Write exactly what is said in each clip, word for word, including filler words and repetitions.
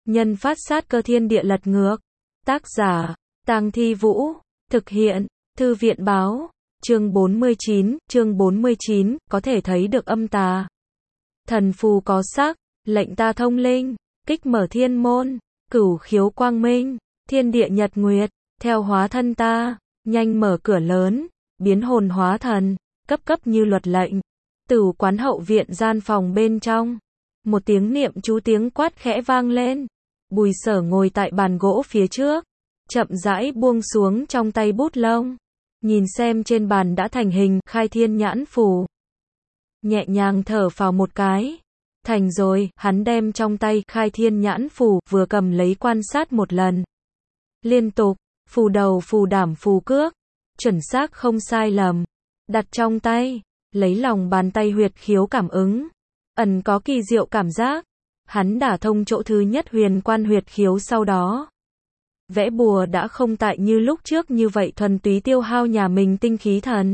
Nhân phát sát cơ thiên địa lật ngược. Tác giả, Tang Thi Vũ. Thực hiện, Thư viện báo. Chương bốn mươi chín, chương bốn mươi chín, có thể thấy được âm tà. Thần phù có sắc, lệnh ta thông linh, kích mở thiên môn, cửu khiếu quang minh, thiên địa nhật nguyệt, theo hóa thân ta, nhanh mở cửa lớn, biến hồn hóa thần, cấp cấp như luật lệnh. Tử quán hậu viện gian phòng bên trong, một tiếng niệm chú tiếng quát khẽ vang lên. Bùi Sở ngồi tại bàn gỗ phía trước, chậm rãi buông xuống trong tay bút lông, nhìn xem trên bàn đã thành hình khai thiên nhãn phù. Nhẹ nhàng thở phào một cái. Thành rồi, hắn đem trong tay khai thiên nhãn phù vừa cầm lấy quan sát một lần. Liên tục, phù đầu phù đảm phù cước, chuẩn xác không sai lầm. Đặt trong tay, lấy lòng bàn tay huyệt khiếu cảm ứng. Ẩn có kỳ diệu cảm giác. Hắn đả thông chỗ thứ nhất huyền quan huyệt khiếu sau đó. Vẽ bùa đã không tại như lúc trước như vậy thuần túy tiêu hao nhà mình tinh khí thần.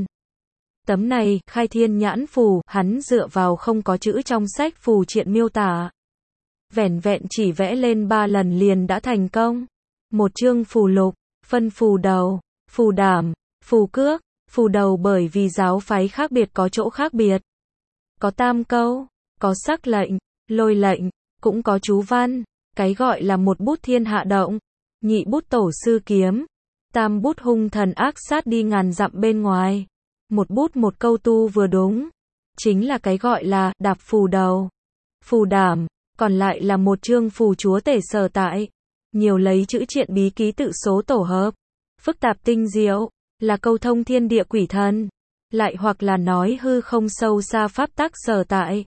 Tấm này, khai thiên nhãn phù, hắn dựa vào không có chữ trong sách phù triện miêu tả. Vẻn vẹn chỉ vẽ lên ba lần liền đã thành công. Một chương phù lục, phân phù đầu, phù đảm, phù cước, phù đầu bởi vì giáo phái khác biệt có chỗ khác biệt. Có tam câu, có sắc lệnh, lôi lệnh, cũng có chú văn, cái gọi là một bút thiên hạ động, nhị bút tổ sư kiếm, tam bút hung thần ác sát đi ngàn dặm bên ngoài. Một bút một câu tu vừa đúng, chính là cái gọi là đạp phù đầu, phù đảm, còn lại là một chương phù chúa tể sở tại, nhiều lấy chữ triện bí ký tự số tổ hợp, phức tạp tinh diệu, là câu thông thiên địa quỷ thần, lại hoặc là nói hư không sâu xa pháp tắc sở tại.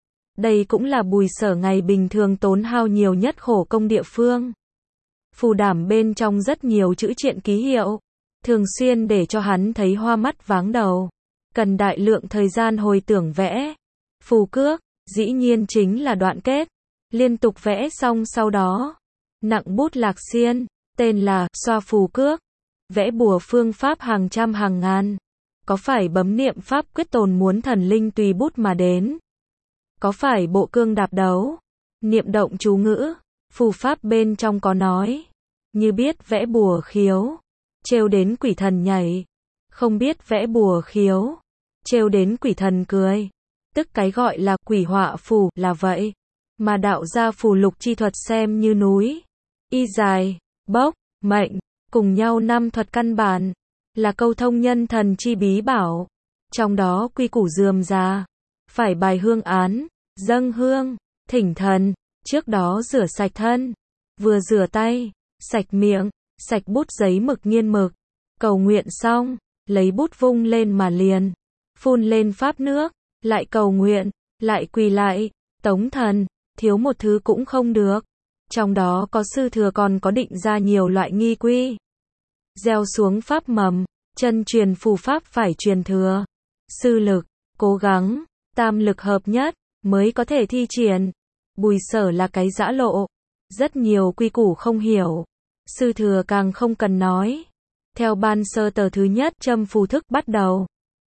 Đây cũng là Bùi Sở ngày bình thường tốn hao nhiều nhất khổ công địa phương. Phù đảm bên trong rất nhiều chữ triện ký hiệu, thường xuyên để cho hắn thấy hoa mắt váng đầu, cần đại lượng thời gian hồi tưởng vẽ. Phù cước, dĩ nhiên chính là đoạn kết, liên tục vẽ xong sau đó, nặng bút lạc xiên, tên là xoa phù cước, vẽ bùa phương pháp hàng trăm hàng ngàn, có phải bấm niệm pháp quyết tồn muốn thần linh tùy bút mà đến, có phải bộ cương đạp đấu, niệm động chú ngữ, phù pháp bên trong có nói, như biết vẽ bùa khiếu, trêu đến quỷ thần nhảy, không biết vẽ bùa khiếu, trêu đến quỷ thần cười, tức cái gọi là quỷ họa phù là vậy, mà đạo gia phù lục chi thuật xem như núi, y dài, bốc, mệnh, cùng nhau năm thuật căn bản, là câu thông nhân thần chi bí bảo, trong đó quy củ rườm rà, phải bài hương án, dâng hương, thỉnh thần, trước đó rửa sạch thân, vừa rửa tay, sạch miệng, sạch bút giấy mực nghiên mực, cầu nguyện xong, lấy bút vung lên mà liền, phun lên pháp nước, lại cầu nguyện, lại quỳ lại, tống thần, thiếu một thứ cũng không được. Trong đó có sư thừa còn có định ra nhiều loại nghi quy. Gieo xuống pháp mầm, chân truyền phù pháp phải truyền thừa. Sư lực, cố gắng, tam lực hợp nhất, mới có thể thi triển. Bùi Sở là cái giã lộ, rất nhiều quy củ không hiểu. Sư thừa càng không cần nói. Theo ban sơ tờ thứ nhất châm phù thức bắt đầu,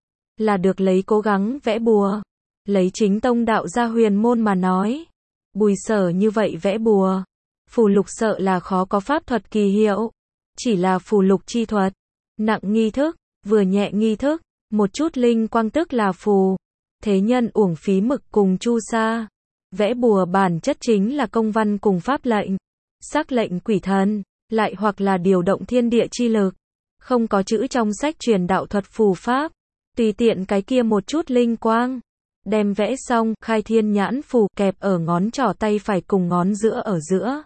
là được lấy cố gắng vẽ bùa. Lấy chính tông đạo gia huyền môn mà nói, Bùi Sở như vậy vẽ bùa, phù lục sợ là khó có pháp thuật kỳ hiệu. Chỉ là phù lục chi thuật, nặng nghi thức, vừa nhẹ nghi thức, một chút linh quang tức là phù. Thế nhân uổng phí mực cùng chu sa. Vẽ bùa bản chất chính là công văn cùng pháp lệnh, sắc lệnh quỷ thần, lại hoặc là điều động thiên địa chi lực. Không có chữ trong sách truyền đạo thuật phù pháp, tùy tiện cái kia một chút linh quang. Đem vẽ xong, khai thiên nhãn phù kẹp ở ngón trỏ tay phải cùng ngón giữa ở giữa.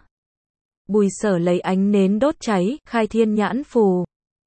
Bùi Sở lấy ánh nến đốt cháy, khai thiên nhãn phù.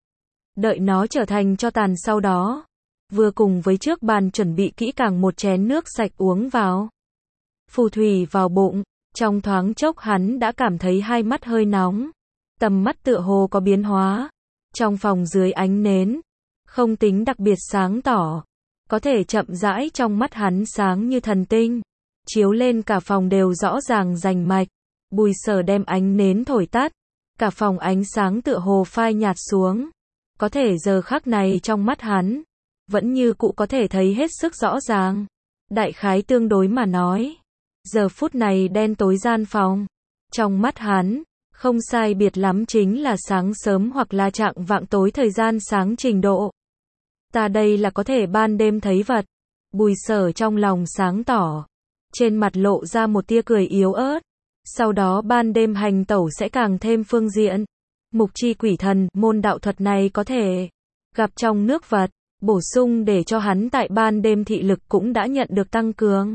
Đợi nó trở thành tro tàn sau đó, vừa cùng với trước bàn chuẩn bị kỹ càng một chén nước sạch uống vào. Phù thủy vào bụng, trong thoáng chốc hắn đã cảm thấy hai mắt hơi nóng. Tầm mắt tựa hồ có biến hóa. Trong phòng dưới ánh nến, không tính đặc biệt sáng tỏ, có thể chậm rãi trong mắt hắn sáng như thần tinh, chiếu lên cả phòng đều rõ ràng rành mạch. Bùi Sở đem ánh nến thổi tắt, cả phòng ánh sáng tựa hồ phai nhạt xuống. Có thể giờ khắc này trong mắt hắn, vẫn như cũ có thể thấy hết sức rõ ràng. Đại khái tương đối mà nói, giờ phút này đen tối gian phòng, Trong mắt hắn, không sai biệt lắm chính là sáng sớm hoặc là trạng vạng tối thời gian sáng trình độ. Ta đây là có thể ban đêm thấy vật. Bùi Sở trong lòng sáng tỏ. Trên mặt lộ ra một tia cười yếu ớt. Sau đó ban đêm hành tẩu sẽ càng thêm phương diện. Mục chi quỷ thần, môn đạo thuật này có thể gặp trong nước vật, bổ sung để cho hắn tại ban đêm thị lực cũng đã nhận được tăng cường.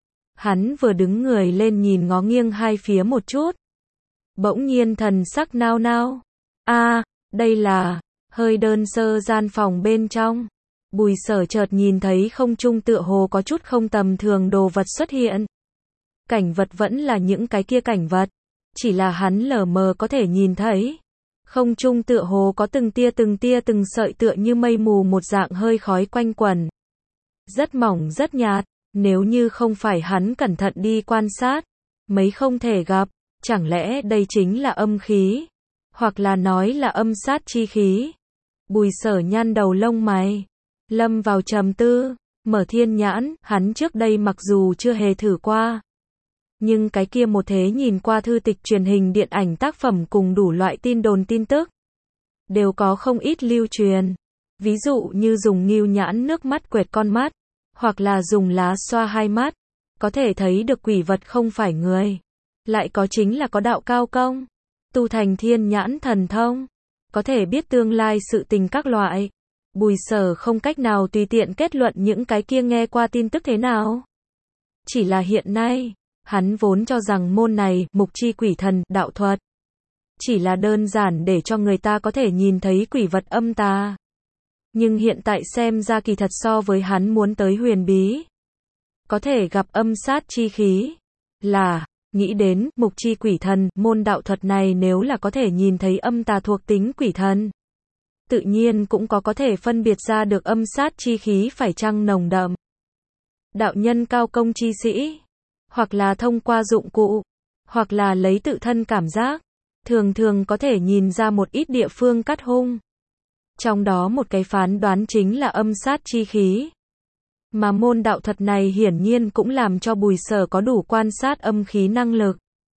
Hắn vừa đứng người lên nhìn ngó nghiêng hai phía một chút. Bỗng nhiên thần sắc nao nao. A, đây là hơi đơn sơ gian phòng bên trong. Bùi Sở chợt nhìn thấy không trung tựa hồ có chút không tầm thường đồ vật xuất hiện. Cảnh vật vẫn là những cái kia cảnh vật, chỉ là hắn lờ mờ có thể nhìn thấy. Không trung tựa hồ có từng tia từng tia từng sợi tựa như mây mù một dạng hơi khói quanh quẩn. Rất mỏng rất nhạt, nếu như không phải hắn cẩn thận đi quan sát, mấy không thể gặp, chẳng lẽ đây chính là âm khí, hoặc là nói là âm sát chi khí. Bùi Sở nhăn đầu lông mày, lâm vào trầm tư, mở thiên nhãn, hắn trước đây mặc dù chưa hề thử qua. Nhưng cái kia một thế nhìn qua thư tịch truyền hình điện ảnh tác phẩm cùng đủ loại tin đồn tin tức. Đều có không ít lưu truyền. Ví dụ như dùng ngưu nhãn nước mắt quệt con mắt. Hoặc là dùng lá xoa hai mắt. Có thể thấy được quỷ vật không phải người. Lại có chính là có đạo cao công. Tu thành thiên nhãn thần thông. Có thể biết tương lai sự tình các loại. Bùi Sở không cách nào tùy tiện kết luận những cái kia nghe qua tin tức thế nào. Chỉ là hiện nay. Hắn vốn cho rằng môn này, mục chi quỷ thần, đạo thuật, chỉ là đơn giản để cho người ta có thể nhìn thấy quỷ vật âm tà. Nhưng hiện tại xem ra kỳ thật so với hắn muốn tới huyền bí. Có thể gặp âm sát chi khí. Là, nghĩ đến, mục chi quỷ thần, môn đạo thuật này nếu là có thể nhìn thấy âm tà thuộc tính quỷ thần. Tự nhiên cũng có có thể phân biệt ra được âm sát chi khí phải chăng nồng đậm. Đạo nhân cao công chi sĩ. Hoặc là thông qua dụng cụ, hoặc là lấy tự thân cảm giác, thường thường có thể nhìn ra một ít địa phương cắt hung. Trong đó một cái phán đoán chính là âm sát chi khí. Mà môn đạo thuật này hiển nhiên cũng làm cho Bùi Sở có đủ quan sát âm khí năng lực.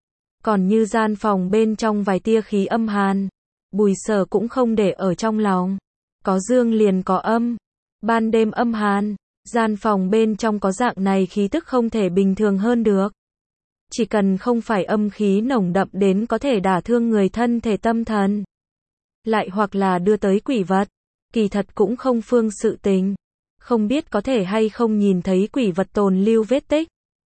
Còn như gian phòng bên trong vài tia khí âm hàn, Bùi Sở cũng không để ở trong lòng. Có dương liền có âm, ban đêm âm hàn. Gian phòng bên trong có dạng này khí tức không thể bình thường hơn được. Chỉ cần không phải âm khí nồng đậm đến có thể đả thương người thân thể tâm thần. Lại hoặc là đưa tới quỷ vật. Kỳ thật cũng không phương sự tình. Không biết có thể hay không nhìn thấy quỷ vật tồn lưu vết tích.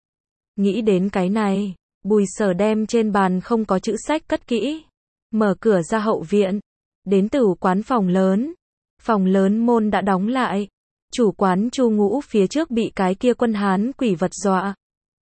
Nghĩ đến cái này, Bùi Sở đem trên bàn không có chữ sách cất kỹ. Mở cửa ra hậu viện. Đến tửu quán phòng lớn. Phòng lớn môn đã đóng lại. Chủ quán Chu Ngũ phía trước bị cái kia quân Hán quỷ vật dọa.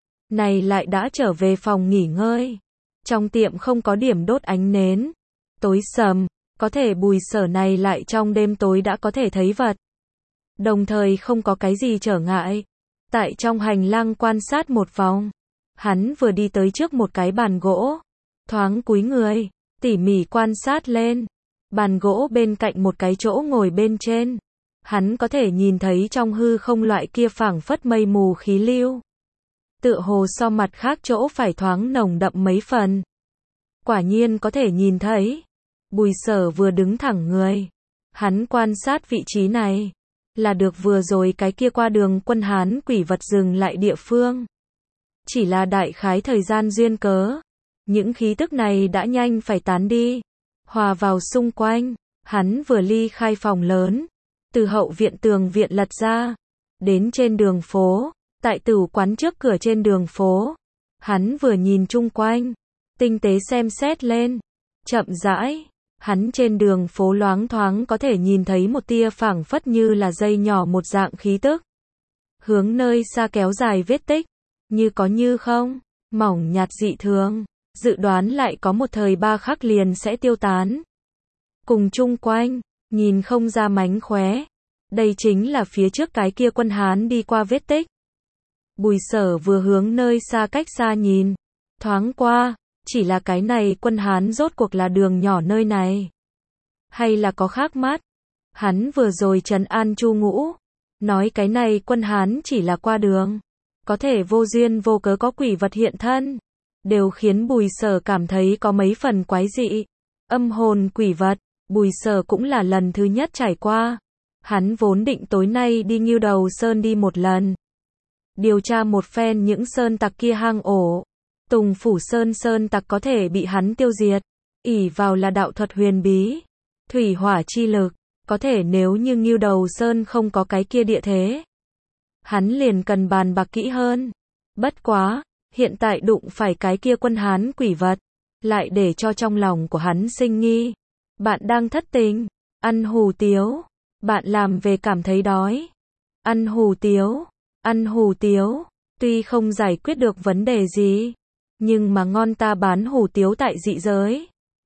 Này lại đã trở về phòng nghỉ ngơi. Trong tiệm không có điểm đốt ánh nến. Tối sầm, có thể Bùi Sở này lại trong đêm tối đã có thể thấy vật. Đồng thời không có cái gì trở ngại. Tại trong hành lang quan sát một vòng. Hắn vừa đi tới trước một cái bàn gỗ. Thoáng cúi người, tỉ mỉ quan sát lên. Bàn gỗ bên cạnh một cái chỗ ngồi bên trên. Hắn có thể nhìn thấy trong hư không loại kia phảng phất mây mù khí lưu. Tựa hồ so mặt khác chỗ phải thoáng nồng đậm mấy phần. Quả nhiên có thể nhìn thấy. Bùi Sở vừa đứng thẳng người. Hắn quan sát vị trí này. Là được vừa rồi cái kia qua đường quân Hán quỷ vật dừng lại địa phương. Chỉ là đại khái thời gian duyên cớ. Những khí tức này đã nhanh phải tán đi. Hòa vào xung quanh. Hắn vừa ly khai phòng lớn. Từ hậu viện tường viện lật ra. Đến trên đường phố. Tại tửu quán trước cửa trên đường phố. Hắn vừa nhìn chung quanh. Tinh tế xem xét lên. Chậm rãi. Hắn trên đường phố loáng thoáng có thể nhìn thấy một tia phảng phất như là dây nhỏ một dạng khí tức. Hướng nơi xa kéo dài vết tích. Như có như không. Mỏng nhạt dị thường. Dự đoán lại có một thời ba khắc liền sẽ tiêu tán. Cùng chung quanh. Nhìn không ra mánh khóe. Đây chính là phía trước cái kia quân Hán đi qua vết tích. Bùi Sở vừa hướng nơi xa cách xa nhìn. Thoáng qua. Chỉ là cái này quân Hán rốt cuộc là đường nhỏ nơi này. Hay là có khác mắt. Hắn vừa rồi trấn an Chu Ngũ. Nói cái này quân Hán chỉ là qua đường. Có thể vô duyên vô cớ có quỷ vật hiện thân. đều khiến Bùi Sở cảm thấy có mấy phần quái dị. Âm hồn quỷ vật, Bùi Sở cũng là lần thứ nhất trải qua. Hắn vốn định tối nay đi Ngưu Đầu Sơn đi một lần. Điều tra một phen những sơn tặc kia hang ổ. Tùng Phủ Sơn sơn tặc có thể bị hắn tiêu diệt. ỷ vào là đạo thuật huyền bí. Thủy hỏa chi lực. Có thể nếu như Ngưu Đầu Sơn không có cái kia địa thế. Hắn liền cần bàn bạc kỹ hơn. Bất quá, hiện tại đụng phải cái kia quân Hán quỷ vật. Lại để cho trong lòng của hắn sinh nghi. Bạn đang thất tình. Ăn hủ tiếu. Bạn làm về cảm thấy đói. Ăn hủ tiếu. Ăn hủ tiếu. Tuy không giải quyết được vấn đề gì. Nhưng mà ngon ta bán hủ tiếu tại dị giới.